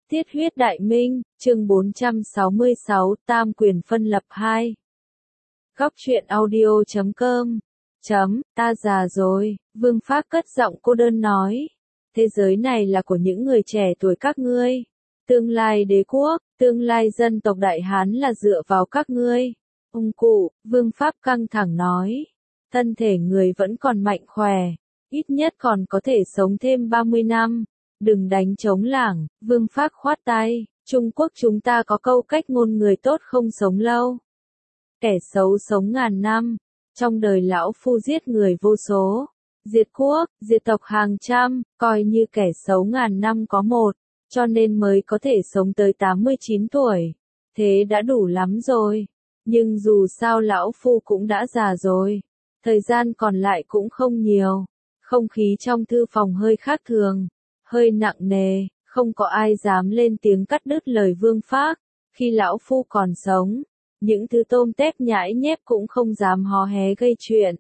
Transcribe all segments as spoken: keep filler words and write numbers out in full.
Tiết huyết đại minh, chương bốn trăm sáu mươi sáu, tam quyền phân lập hai. Góc truyện audio chấm com chấm, ta già rồi, Vương Phác cất giọng cô đơn nói. Thế giới này là của những người trẻ tuổi các ngươi. Tương lai đế quốc, tương lai dân tộc Đại Hán là dựa vào các ngươi. Ông cụ, Vương Phác căng thẳng nói. Thân thể người vẫn còn mạnh khỏe, ít nhất còn có thể sống thêm ba mươi năm. Đừng đánh trống lảng, Vương Phác khoát tay, Trung Quốc chúng ta có câu cách ngôn người tốt không sống lâu. Kẻ xấu sống ngàn năm, trong đời lão phu giết người vô số, diệt quốc, diệt tộc hàng trăm, coi như kẻ xấu ngàn năm có một, cho nên mới có thể sống tới tám mươi chín tuổi. Thế đã đủ lắm rồi, nhưng dù sao lão phu cũng đã già rồi, thời gian còn lại cũng không nhiều, không khí trong thư phòng hơi khác thường. Hơi nặng nề, không có ai dám lên tiếng cắt đứt lời Vương Phác. Khi lão phu còn sống, những thứ tôm tép nhãi nhép cũng không dám hó hé gây chuyện.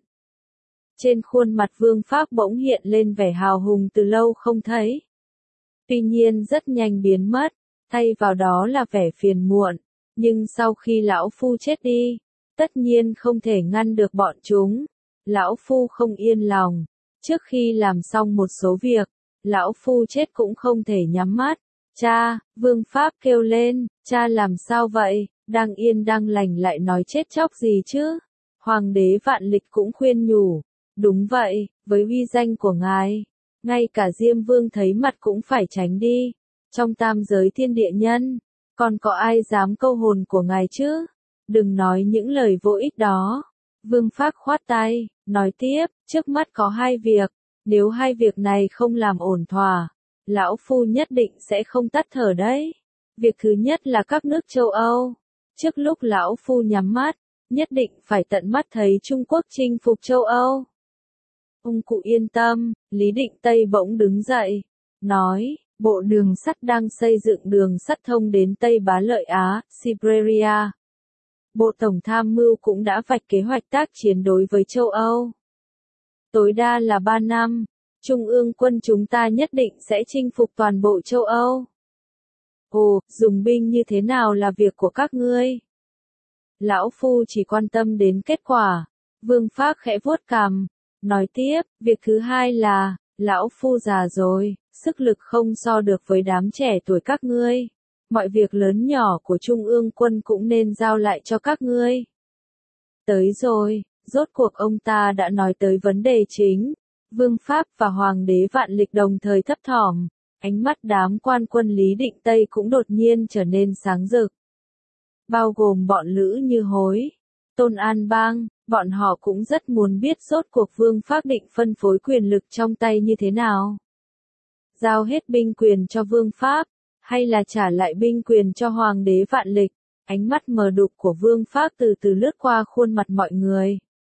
Trên khuôn mặt Vương Phác bỗng hiện lên vẻ hào hùng từ lâu không thấy. Tuy nhiên rất nhanh biến mất, thay vào đó là vẻ phiền muộn. Nhưng sau khi lão phu chết đi, tất nhiên không thể ngăn được bọn chúng. Lão phu không yên lòng, trước khi làm xong một số việc, lão phu chết cũng không thể nhắm mắt. Cha, Vương Phác kêu lên, cha làm sao vậy, đang yên đang lành lại nói chết chóc gì chứ? Hoàng đế Vạn Lịch cũng khuyên nhủ, đúng vậy, với uy danh của ngài, ngay cả Diêm Vương thấy mặt cũng phải tránh đi. Trong tam giới thiên địa nhân, còn có ai dám câu hồn của ngài chứ? Đừng nói những lời vô ích đó. Vương Phác khoát tay, nói tiếp, trước mắt có hai việc. Nếu hai việc này không làm ổn thỏa, lão phu nhất định sẽ không tắt thở đấy. Việc thứ nhất là các nước châu Âu. Trước lúc lão phu nhắm mắt, nhất định phải tận mắt thấy Trung Quốc chinh phục châu Âu. Ông cụ yên tâm, Lý Định Tây bỗng đứng dậy, nói, bộ đường sắt đang xây dựng đường sắt thông đến Tây Bá Lợi Á, Siberia. Bộ Tổng Tham mưu cũng đã vạch kế hoạch tác chiến đối với châu Âu. Tối đa là ba năm, Trung ương quân chúng ta nhất định sẽ chinh phục toàn bộ châu Âu. Ồ, dùng binh như thế nào là việc của các ngươi? Lão phu chỉ quan tâm đến kết quả. Vương Phác khẽ vuốt cằm, nói tiếp, việc thứ hai là, lão phu già rồi, sức lực không so được với đám trẻ tuổi các ngươi. Mọi việc lớn nhỏ của Trung ương quân cũng nên giao lại cho các ngươi. Tới rồi. Rốt cuộc ông ta đã nói tới vấn đề chính. Vương Phác và Hoàng đế Vạn Lịch đồng thời thấp thỏm. Ánh mắt đám quan quân Lý Định Tây cũng đột nhiên trở nên sáng rực. Bao gồm bọn Lữ Như Hối, Tôn An Bang, bọn họ cũng rất muốn biết rốt cuộc Vương Phác định phân phối quyền lực trong tay như thế nào. Giao hết binh quyền cho Vương Phác, hay là trả lại binh quyền cho Hoàng đế Vạn Lịch. Ánh mắt mờ đục của Vương Phác từ từ lướt qua khuôn mặt mọi người.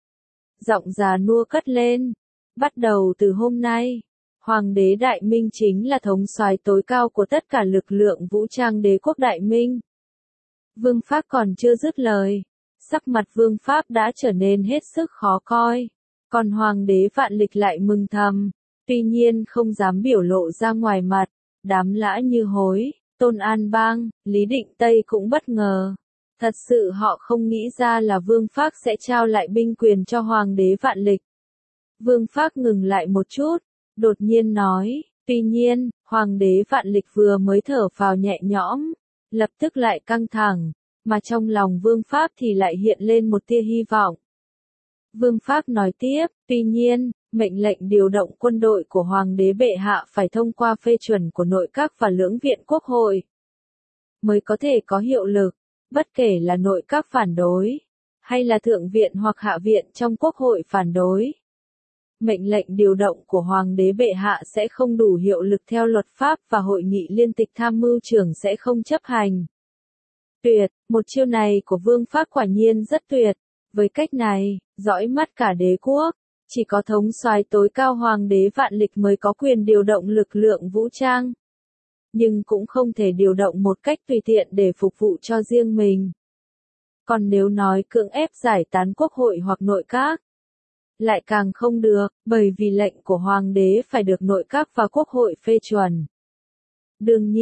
Giọng già nua cất lên. Bắt đầu từ hôm nay, Hoàng đế Đại Minh chính là thống soái tối cao của tất cả lực lượng vũ trang đế quốc Đại Minh. Vương Phác còn chưa dứt lời, sắc mặt Vương Phác đã trở nên hết sức khó coi. Còn Hoàng đế Vạn Lịch lại mừng thầm, tuy nhiên không dám biểu lộ ra ngoài mặt. Đám Lã Như Hối, Tôn An Bang, Lý Định Tây cũng bất ngờ. Thật sự họ không nghĩ ra là Vương Phác sẽ trao lại binh quyền cho Hoàng đế Vạn Lịch. Vương Phác ngừng lại một chút, đột nhiên nói, tuy nhiên, Hoàng đế Vạn Lịch vừa mới thở phào nhẹ nhõm, lập tức lại căng thẳng, mà trong lòng Vương Phác thì lại hiện lên một tia hy vọng. Vương Phác nói tiếp, tuy nhiên, mệnh lệnh điều động quân đội của Hoàng đế bệ hạ phải thông qua phê chuẩn của nội các và lưỡng viện quốc hội, mới có thể có hiệu lực. Bất kể là nội các phản đối, hay là thượng viện hoặc hạ viện trong quốc hội phản đối. Mệnh lệnh điều động của Hoàng đế bệ hạ sẽ không đủ hiệu lực theo luật pháp và hội nghị liên tịch tham mưu trưởng sẽ không chấp hành. Tuyệt, một chiêu này của Vương Phác quả nhiên rất tuyệt. Với cách này, dõi mắt cả đế quốc, chỉ có thống soái tối cao Hoàng đế Vạn Lịch mới có quyền điều động lực lượng vũ trang. Nhưng cũng không thể điều động một cách tùy tiện để phục vụ cho riêng mình. Còn nếu nói cưỡng ép giải tán quốc hội hoặc nội các, lại càng không được, bởi vì lệnh của Hoàng đế phải được nội các và quốc hội phê chuẩn. Đương nhiên,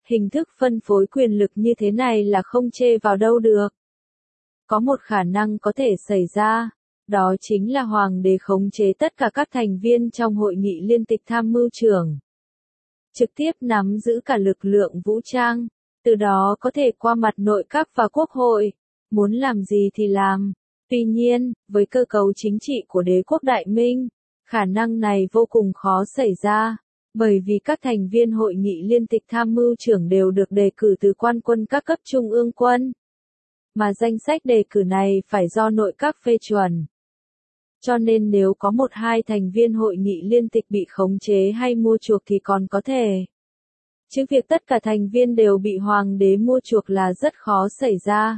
Hình thức phân phối quyền lực như thế này là không chê vào đâu được. Có một khả năng có thể xảy ra, đó chính là hoàng đế khống chế tất cả các thành viên trong hội nghị liên tịch tham mưu trưởng. Trực tiếp nắm giữ cả lực lượng vũ trang, từ đó có thể qua mặt nội các và quốc hội, muốn làm gì thì làm. Tuy nhiên, với cơ cấu chính trị của đế quốc Đại Minh, khả năng này vô cùng khó xảy ra, bởi vì các thành viên hội nghị liên tịch tham mưu trưởng đều được đề cử từ quan quân các cấp trung ương quân. Mà danh sách đề cử này phải do nội các phê chuẩn. Cho nên nếu có một hai thành viên hội nghị liên tịch bị khống chế hay mua chuộc thì còn có thể. Chứ việc tất cả thành viên đều bị hoàng đế mua chuộc là rất khó xảy ra.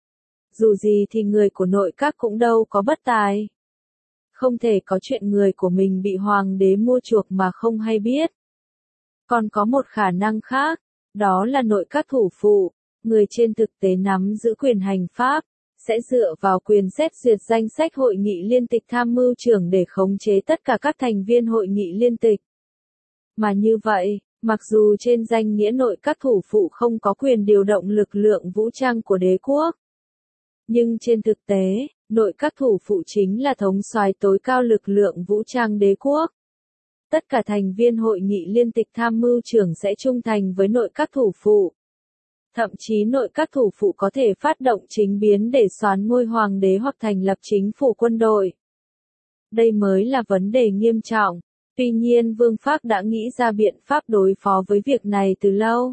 Dù gì thì người của nội các cũng đâu có bất tài. Không thể có chuyện người của mình bị hoàng đế mua chuộc mà không hay biết. Còn có một khả năng khác, đó là nội các thủ phụ, người trên thực tế nắm giữ quyền hành pháp, sẽ dựa vào quyền xét duyệt danh sách hội nghị liên tịch tham mưu trưởng để khống chế tất cả các thành viên hội nghị liên tịch. Mà như vậy, mặc dù trên danh nghĩa nội các thủ phụ không có quyền điều động lực lượng vũ trang của đế quốc, nhưng trên thực tế, nội các thủ phụ chính là thống soái tối cao lực lượng vũ trang đế quốc. Tất cả thành viên hội nghị liên tịch tham mưu trưởng sẽ trung thành với nội các thủ phụ. Thậm chí nội các thủ phụ có thể phát động chính biến để soán ngôi hoàng đế hoặc thành lập chính phủ quân đội. Đây mới là vấn đề nghiêm trọng. Tuy nhiên Vương Phác đã nghĩ ra biện pháp đối phó với việc này từ lâu.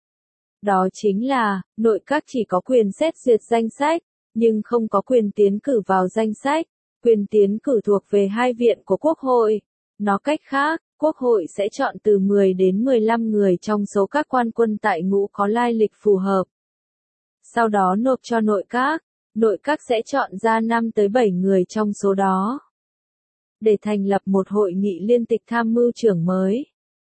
Đó chính là, nội các chỉ có quyền xét duyệt danh sách, nhưng không có quyền tiến cử vào danh sách. Quyền tiến cử thuộc về hai viện của Quốc hội. Nói cách khác, Quốc hội sẽ chọn từ mười đến mười lăm người trong số các quan quân tại ngũ có lai lịch phù hợp. Sau đó nộp cho nội các, nội các sẽ chọn ra năm tới bảy người trong số đó. Để thành lập một hội nghị liên tịch tham mưu trưởng mới.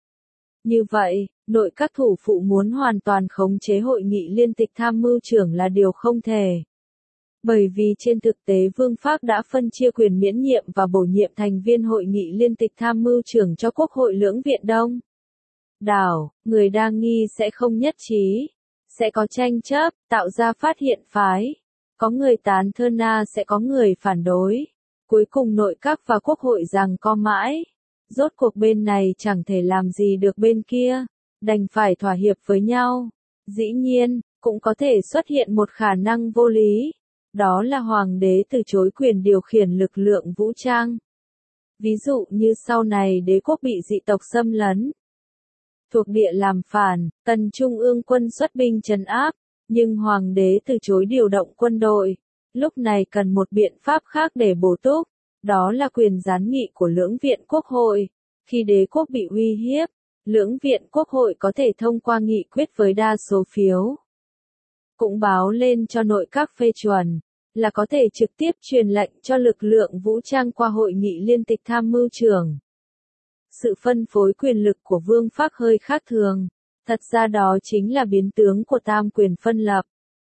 Như vậy, nội các thủ phụ muốn hoàn toàn khống chế hội nghị liên tịch tham mưu trưởng là điều không thể. Bởi vì trên thực tế Vương Phác đã phân chia quyền miễn nhiệm và bổ nhiệm thành viên hội nghị liên tịch tham mưu trưởng cho Quốc hội lưỡng viện Đông. Đảo, người đa nghi sẽ không nhất trí, sẽ có tranh chấp, tạo ra phát hiện phái. Có người tán thơn na sẽ có người phản đối. Cuối cùng nội các và Quốc hội giằng co mãi. Rốt cuộc bên này chẳng thể làm gì được bên kia, đành phải thỏa hiệp với nhau. Dĩ nhiên, cũng có thể xuất hiện một khả năng vô lý. Đó là hoàng đế từ chối quyền điều khiển lực lượng vũ trang. Ví dụ như sau này đế quốc bị dị tộc xâm lấn, thuộc địa làm phản, cần trung ương quân xuất binh trấn áp, nhưng hoàng đế từ chối điều động quân đội. Lúc này cần một biện pháp khác để bổ túc, đó là quyền gián nghị của lưỡng viện Quốc hội. Khi đế quốc bị uy hiếp, lưỡng viện Quốc hội có thể thông qua nghị quyết với đa số phiếu. Cũng báo lên cho nội các phê chuẩn, là có thể trực tiếp truyền lệnh cho lực lượng vũ trang qua hội nghị liên tịch tham mưu trưởng. Sự phân phối quyền lực của Vương Phác hơi khác thường, thật ra đó chính là biến tướng của tam quyền phân lập.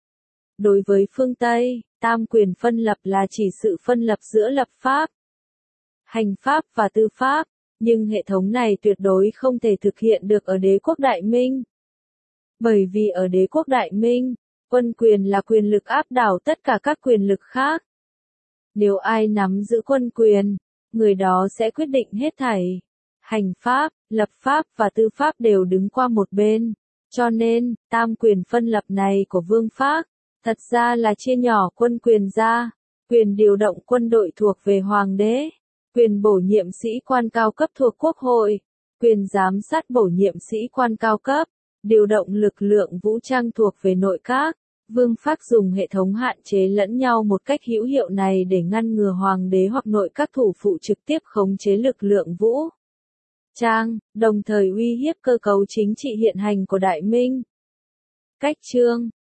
Đối với phương Tây, tam quyền phân lập là chỉ sự phân lập giữa lập pháp, hành pháp và tư pháp, nhưng hệ thống này tuyệt đối không thể thực hiện được ở đế quốc Đại Minh. Bởi vì ở đế quốc Đại Minh, quân quyền là quyền lực áp đảo tất cả các quyền lực khác. Nếu ai nắm giữ quân quyền, người đó sẽ quyết định hết thảy. Hành pháp, lập pháp và tư pháp đều đứng qua một bên. Cho nên, tam quyền phân lập này của Vương Phác, thật ra là chia nhỏ quân quyền ra. Quyền điều động quân đội thuộc về hoàng đế. Quyền bổ nhiệm sĩ quan cao cấp thuộc Quốc hội. Quyền giám sát bổ nhiệm sĩ quan cao cấp. Điều động lực lượng vũ trang thuộc về nội các. Vương Phác dùng hệ thống hạn chế lẫn nhau một cách hữu hiệu này để ngăn ngừa hoàng đế hoặc nội các thủ phụ trực tiếp khống chế lực lượng vũ trang, đồng thời uy hiếp cơ cấu chính trị hiện hành của Đại Minh. Cách chương